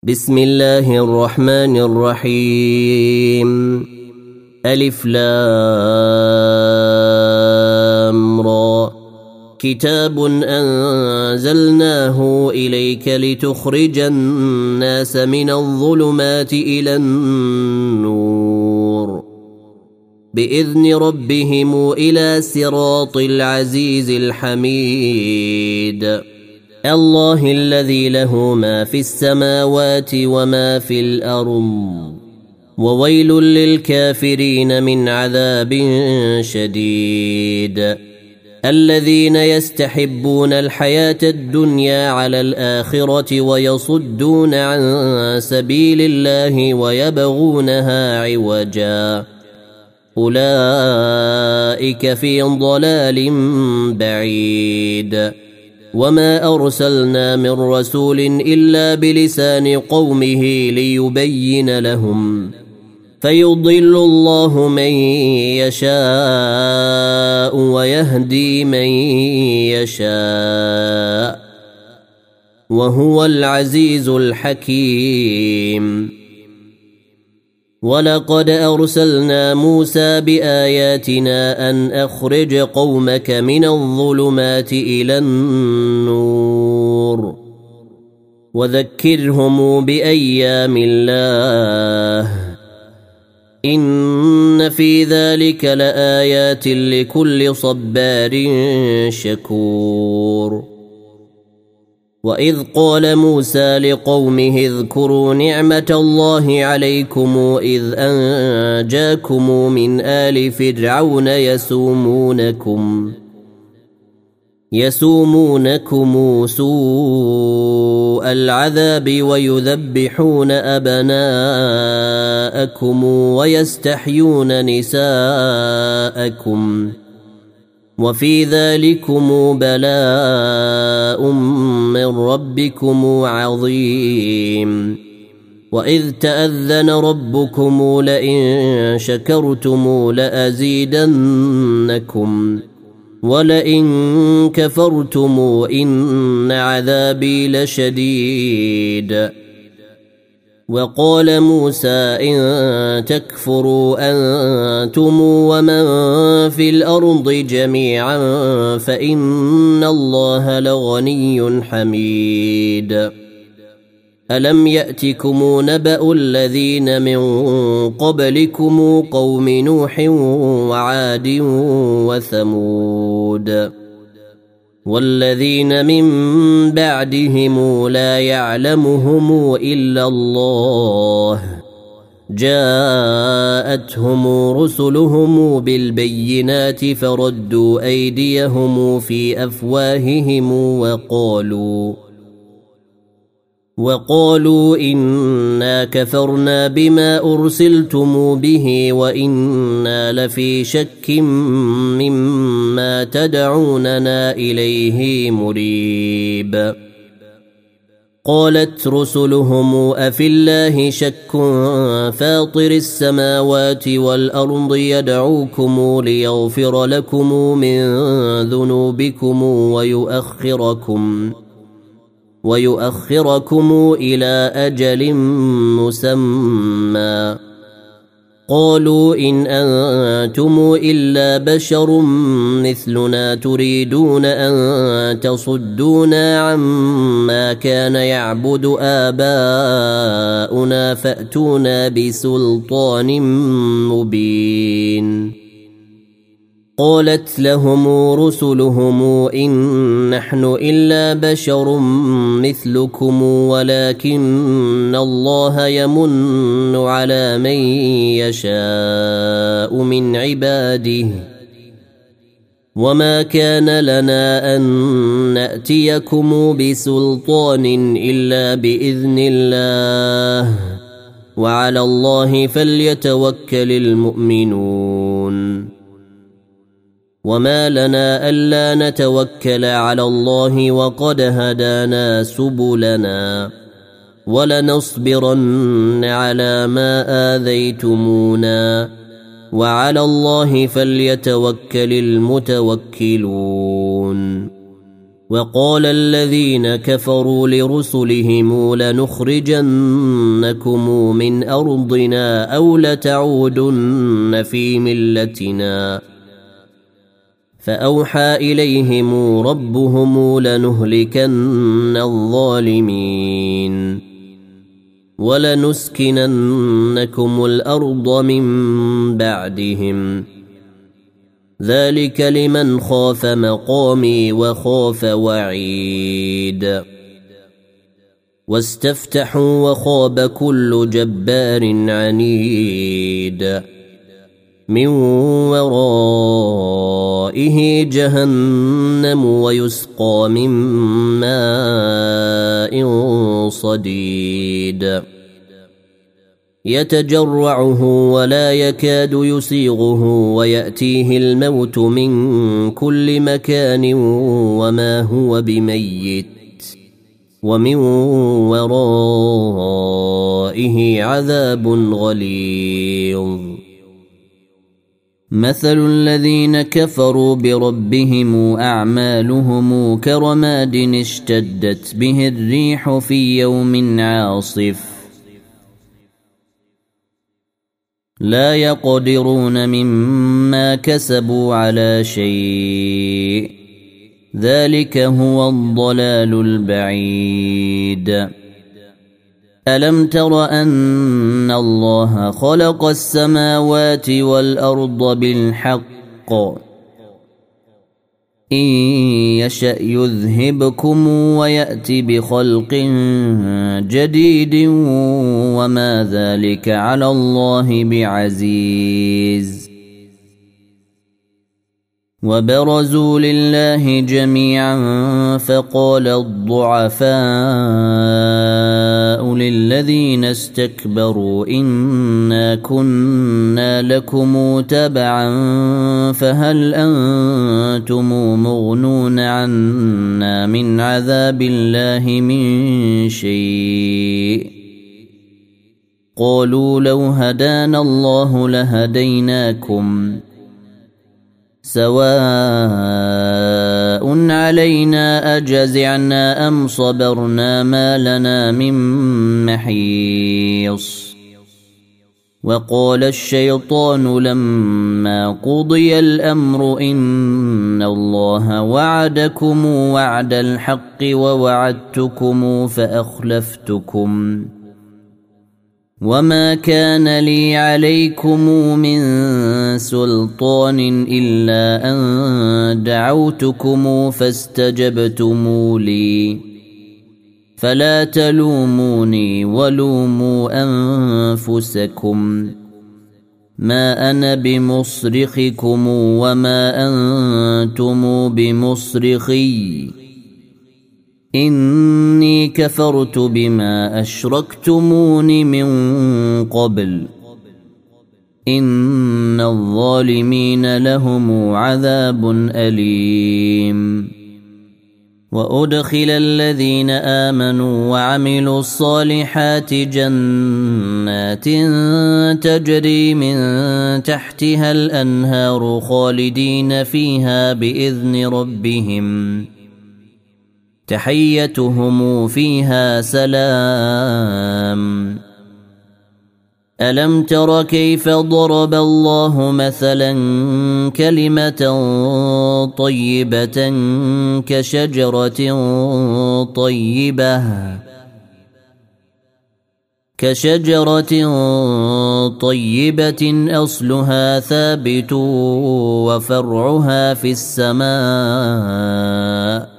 بسم الله الرحمن الرحيم. ألف لام را. كتاب أنزلناه إليك لتخرج الناس من الظلمات إلى النور بإذن ربهم إلى صراط العزيز الحميد. الله الذي له ما في السماوات وما في الأرض وويل للكافرين من عذاب شديد. الذين يستحبون الحياة الدنيا على الآخرة ويصدون عن سبيل الله ويبغونها عوجا أولئك في ضلال بعيد. وما أرسلنا من رسول إلا بلسان قومه ليبين لهم فيضل الله من يشاء ويهدي من يشاء وهو العزيز الحكيم. ولقد أرسلنا موسى بآياتنا أن أخرج قومك من الظلمات إلى النور وذكرهم بأيام الله إن في ذلك لآيات لكل صبار شكور. وإذ قال موسى لقومه اذكروا نعمة الله عليكم إذ أنجاكم من آل فرعون يسومونكم سوء العذاب ويذبحون أبناءكم ويستحيون نساءكم وفي ذلكم بلاء من ربكم عظيم. وإذ تأذن ربكم لئن شكرتم لأزيدنكم ولئن كفرتم إن عذابي لشديد. وقال موسى إن تكفروا أنتم ومن في الأرض جميعا فإن الله لغني حميد. ألم يأتكم نبأ الذين من قبلكم قوم نوح وعاد وثمود والذين من بعدهم لا يعلمهم إلا الله جاءتهم رسلهم بالبينات فردوا أيديهم في أفواههم وقالوا إنا كفرنا بما أرسلتم به وإنا لفي شك مما تدعوننا إليه مريب. قالت رسلهم أفي الله شك فاطر السماوات والأرض يدعوكم ليغفر لكم من ذنوبكم ويؤخركم إلى أجل مسمى. قالوا إن أنتم إلا بشر مثلنا تريدون أن تصدونا عما كان يعبد آباؤنا فأتونا بسلطان مبين. قالت لهم رسلهم إن نحن إلا بشر مثلكم ولكن الله يمن على من يشاء من عباده وما كان لنا أن نأتيكم بسلطان إلا بإذن الله وعلى الله فليتوكل المؤمنون. وما لنا ألا نتوكل على الله وقد هدانا سبلنا ولنصبرن على ما آذيتمونا وعلى الله فليتوكل المتوكلون. وقال الذين كفروا لرسلهم لنخرجنكم من أرضنا أو لتعودن في ملتنا فأوحى إليهم ربهم لنهلكن الظالمين ولنسكننكم الأرض من بعدهم ذلك لمن خاف مقامي وخاف وعيد واستفتحوا وخاب كل جبار عنيد من ورائه جهنم ويسقى من ماء صديد يتجرعه ولا يكاد يسيغه ويأتيه الموت من كل مكان وما هو بميت ومن ورائه عذاب غليظ مثل الذين كفروا بربهم أعمالهم كرماد اشتدت به الريح في يوم عاصف لا يقدرون مما كسبوا على شيء ذلك هو الضلال البعيد ألم تر أن الله خلق السماوات والأرض بالحق إن يشأ يذهبكم ويأت بخلق جديد وما ذلك على الله بعزيز وبرزوا لله جميعا فقال الضعفاء للذين استكبروا إنا كنا لكم تبعا فهل أنتم مغنون عنا من عذاب الله من شيء قالوا لو هدانا الله لهديناكم سواء علينا أجزعنا أم صبرنا ما لنا من محيص وقال الشيطان لما قضي الأمر إن الله وعدكم وعد الحق ووعدتكم فأخلفتكم وما كان لي عليكم من سلطان إلا أن دعوتكم فاستجبتم لي فلا تلوموني ولوموا أنفسكم ما أنا بمصرخكم وما أنتم بمصرخي إني كفرت بما أشركتمون من قبل إن الظالمين لهم عذاب أليم وأدخل الذين آمنوا وعملوا الصالحات جنات تجري من تحتها الأنهار خالدين فيها بإذن ربهم تحيتهم فيها سلام ألم تر كيف ضرب الله مثلا كلمة طيبة كشجرة طيبة أصلها ثابت وفرعها في السماء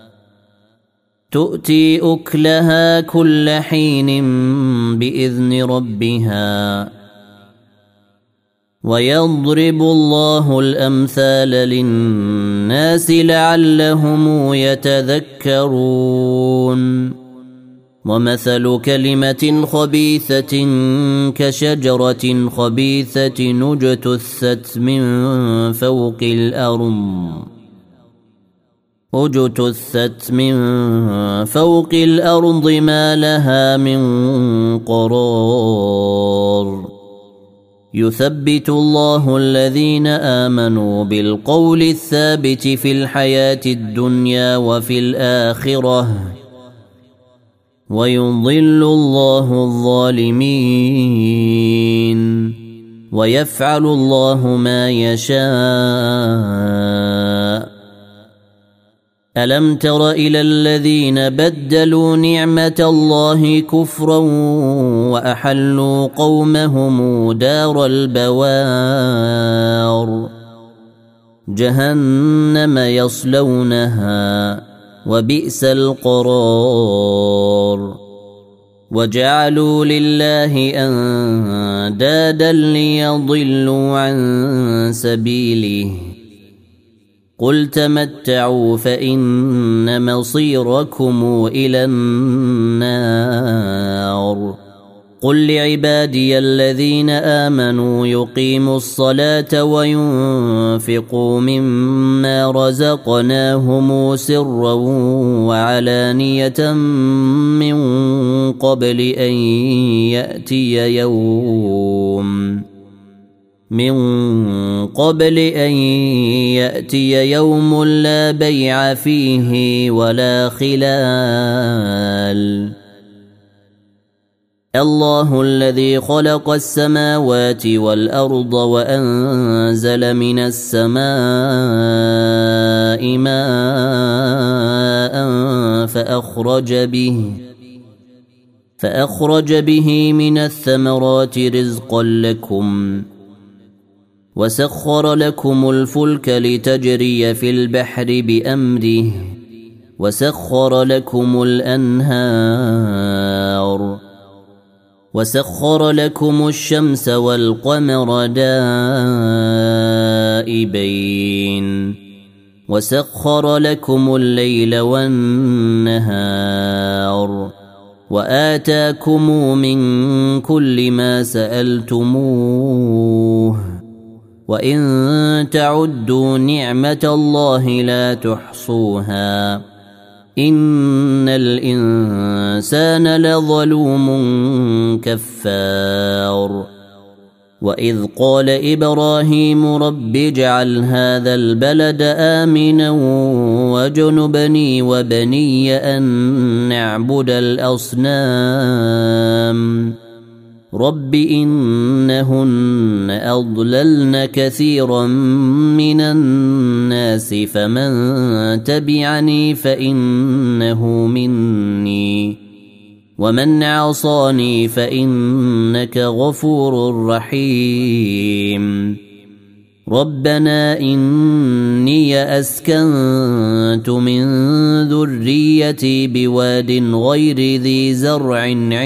تؤتي أكلها كل حين بإذن ربها ويضرب الله الأمثال للناس لعلهم يتذكرون ومثل كلمة خبيثة كشجرة خبيثة اجتثت من فوق الأرض ما لها من قرار يثبت الله الذين آمنوا بالقول الثابت في الحياة الدنيا وفي الآخرة ويضل الله الظالمين ويفعل الله ما يشاء. ألم تر إلى الذين بدلوا نعمة الله كفرا وأحلوا قومهم دار البوار جهنم يصلونها وبئس القرار وجعلوا لله أندادا ليضلوا عن سبيله قل تمتعوا فإن مصيركم إلى النار قل لعبادي الذين آمنوا يقيموا الصلاة وينفقوا مما رزقناهم سرا وعلانية من قبل أن يأتي يوم لا بيع فيه ولا خلال. الله الذي خلق السماوات والأرض وأنزل من السماء ماء فأخرج به من الثمرات رزقا لكم وسخر لكم الفلك لتجري في البحر بأمره وسخر لكم الأنهار وسخر لكم الشمس والقمر دائبين وسخر لكم الليل والنهار وآتاكم من كل ما سألتموه وإن تعدوا نعمة الله لا تحصوها إن الإنسان لظلوم كفار. وإذ قال إبراهيم رب اجعل هذا البلد آمنا واجنبني وبني أن نعبد الأصنام رب إنهن أضللن كثيرا من الناس فمن تبعني فإنه مني ومن عصاني فإنك غفور رحيم. ربنا إني أسكنت من ذريتي بواد غير ذي زرع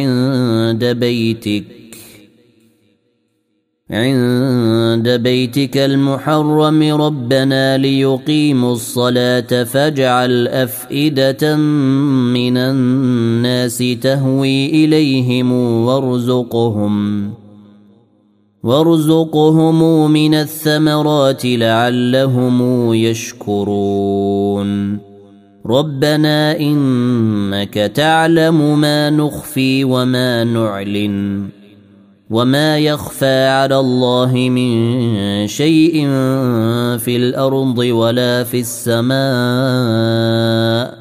عند بيتك المحرم ربنا ليقيموا الصلاة فاجعل أفئدة من الناس تهوي إليهم وارزقهم من الثمرات لعلهم يشكرون. ربنا إنك تعلم ما نخفي وما نعلن وما يخفى على الله من شيء في الأرض ولا في السماء.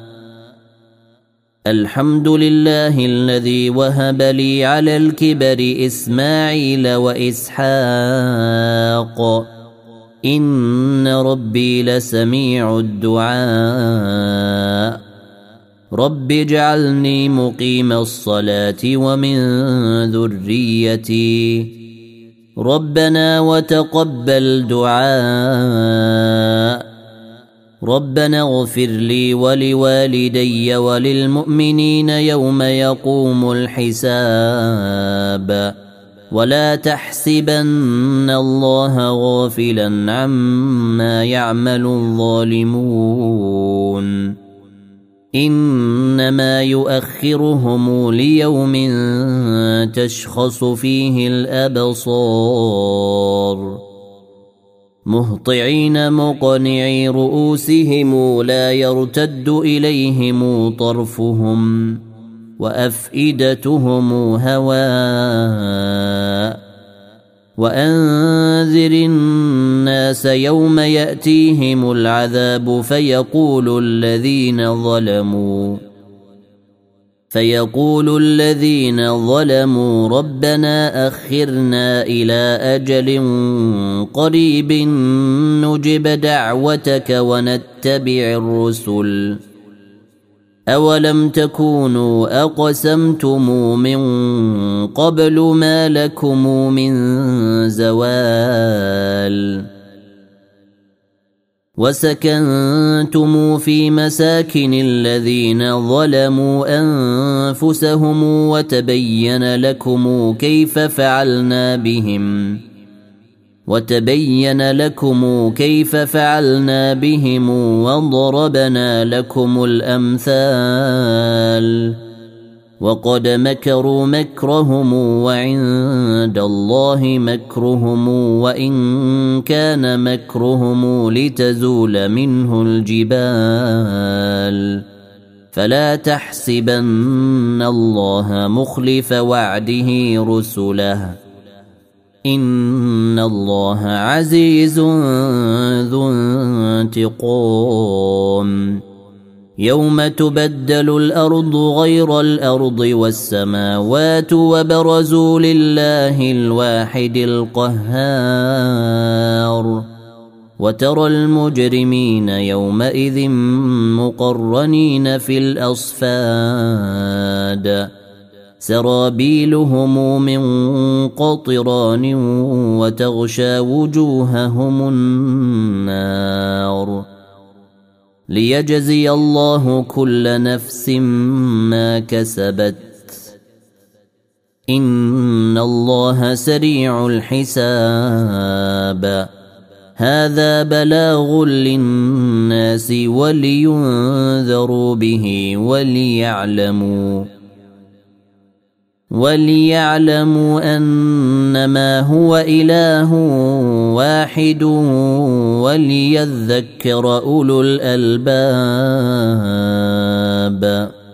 الحمد لله الذي وهب لي على الكبر إسماعيل وإسحاق إن ربي لسميع الدعاء. رب اجعلني مقيم الصلاة ومن ذريتي ربنا وتقبل دعاء. ربنا اغفر لي ولوالدي وللمؤمنين يوم يقوم الحساب ولا تحسبن الله غافلا عما يعمل الظالمون إنما يؤخرهم ليوم تشخص فيه الأبصار مهطعين مقنعي رؤوسهم لا يرتد إليهم طرفهم وأفئدتهم هواء وأنذر الناس يوم يأتيهم العذاب فيقول الذين ظلموا ربنا أخرنا إلى أجل قريب نجب دعوتك ونتبع الرسل أولم تكونوا أقسمتم من قبل ما لكم من زوال وسكنتم في مساكن الذين ظلموا أنفسهم وتبين لكم كيف فعلنا بهم وضربنا لكم الأمثال وقد مكروا مكرهم وعند الله مكرهم وإن كان مكرهم لتزول منه الجبال فلا تحسبن الله مخلف وعده رسله إن الله عزيز ذو انتقام يوم تبدل الأرض غير الأرض والسماوات وبرزوا لله الواحد القهار وترى المجرمين يومئذ مقرنين في الأصفاد سرابيلهم من قطران وتغشى وجوههم النار ليجزي الله كل نفس ما كسبت إن الله سريع الحساب هذا بلاغ للناس ولينذروا به وليعلموا أنما هو إله واحد وليذكر أولو الألباب